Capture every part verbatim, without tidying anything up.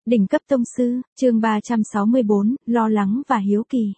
Đỉnh cấp tông sư, chương ba trăm sáu mươi bốn, lo lắng và hiếu kỳ.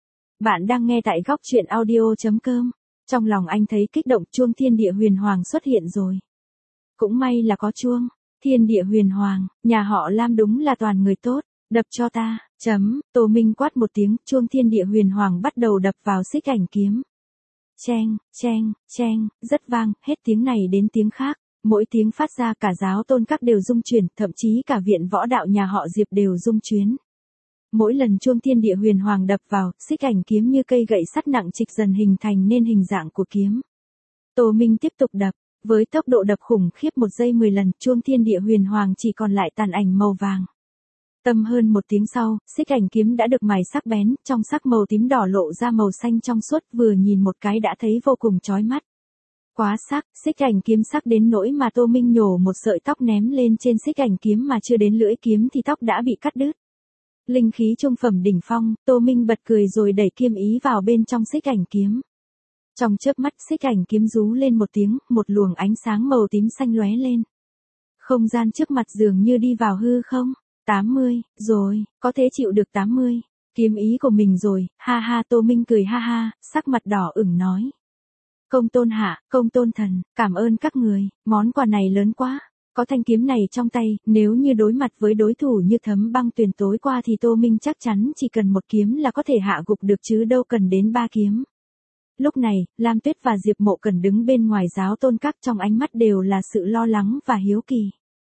Bạn đang nghe tại góc truyện audio chấm com. Trong lòng anh thấy kích động, chuông thiên địa huyền hoàng xuất hiện rồi. Cũng may là có chuông. Thiên địa huyền hoàng, nhà họ Lam đúng là toàn người tốt, đập cho ta, chấm, Tô Minh quát một tiếng, chuông thiên địa huyền hoàng bắt đầu đập vào xích ảnh kiếm. Cheng, cheng, cheng, rất vang, hết tiếng này đến tiếng khác. Mỗi tiếng phát ra cả giáo tôn các đều rung chuyển, thậm chí cả viện võ đạo nhà họ Diệp đều rung chuyến. Mỗi lần chuông thiên địa huyền hoàng đập vào, xích ảnh kiếm như cây gậy sắt nặng trịch dần hình thành nên hình dạng của kiếm. Tô Minh tiếp tục đập, với tốc độ đập khủng khiếp một giây mười lần, chuông thiên địa huyền hoàng chỉ còn lại tàn ảnh màu vàng. Tầm hơn một tiếng sau, xích ảnh kiếm đã được mài sắc bén, trong sắc màu tím đỏ lộ ra màu xanh trong suốt, vừa nhìn một cái đã thấy vô cùng chói mắt. Quá sắc, xích ảnh kiếm sắc đến nỗi mà Tô Minh nhổ một sợi tóc ném lên trên xích ảnh kiếm mà chưa đến lưỡi kiếm thì tóc đã bị cắt đứt. Linh khí trung phẩm đỉnh phong, Tô Minh bật cười rồi đẩy kiếm ý vào bên trong xích ảnh kiếm. Trong chớp mắt xích ảnh kiếm rú lên một tiếng, một luồng ánh sáng màu tím xanh lóe lên. Không gian trước mặt dường như đi vào hư không. tám mươi, rồi, có thể chịu được tám mươi. Kiếm ý của mình rồi, ha ha. Tô Minh cười ha ha, sắc mặt đỏ ửng nói. Công tôn hạ, công tôn thần, cảm ơn các người, món quà này lớn quá. Có thanh kiếm này trong tay, nếu như đối mặt với đối thủ như Thấm Băng Tuyền tối qua thì Tô Minh chắc chắn chỉ cần một kiếm là có thể hạ gục được chứ đâu cần đến ba kiếm. Lúc này, Lam Tuyết và Diệp Mộ Cần đứng bên ngoài giáo tôn các, trong ánh mắt đều là sự lo lắng và hiếu kỳ.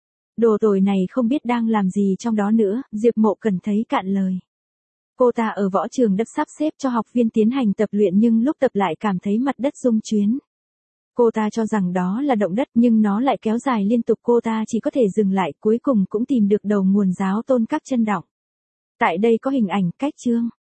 Đồ tồi này không biết đang làm gì trong đó nữa, Diệp Mộ Cần thấy cạn lời. Cô ta ở võ trường đất sắp xếp cho học viên tiến hành tập luyện nhưng lúc tập lại cảm thấy mặt đất rung chuyến. Cô ta cho rằng đó là động đất nhưng nó lại kéo dài liên tục, cô ta chỉ có thể dừng lại, cuối cùng cũng tìm được đầu nguồn giáo tôn các chân động. Tại đây có hình ảnh cách chương.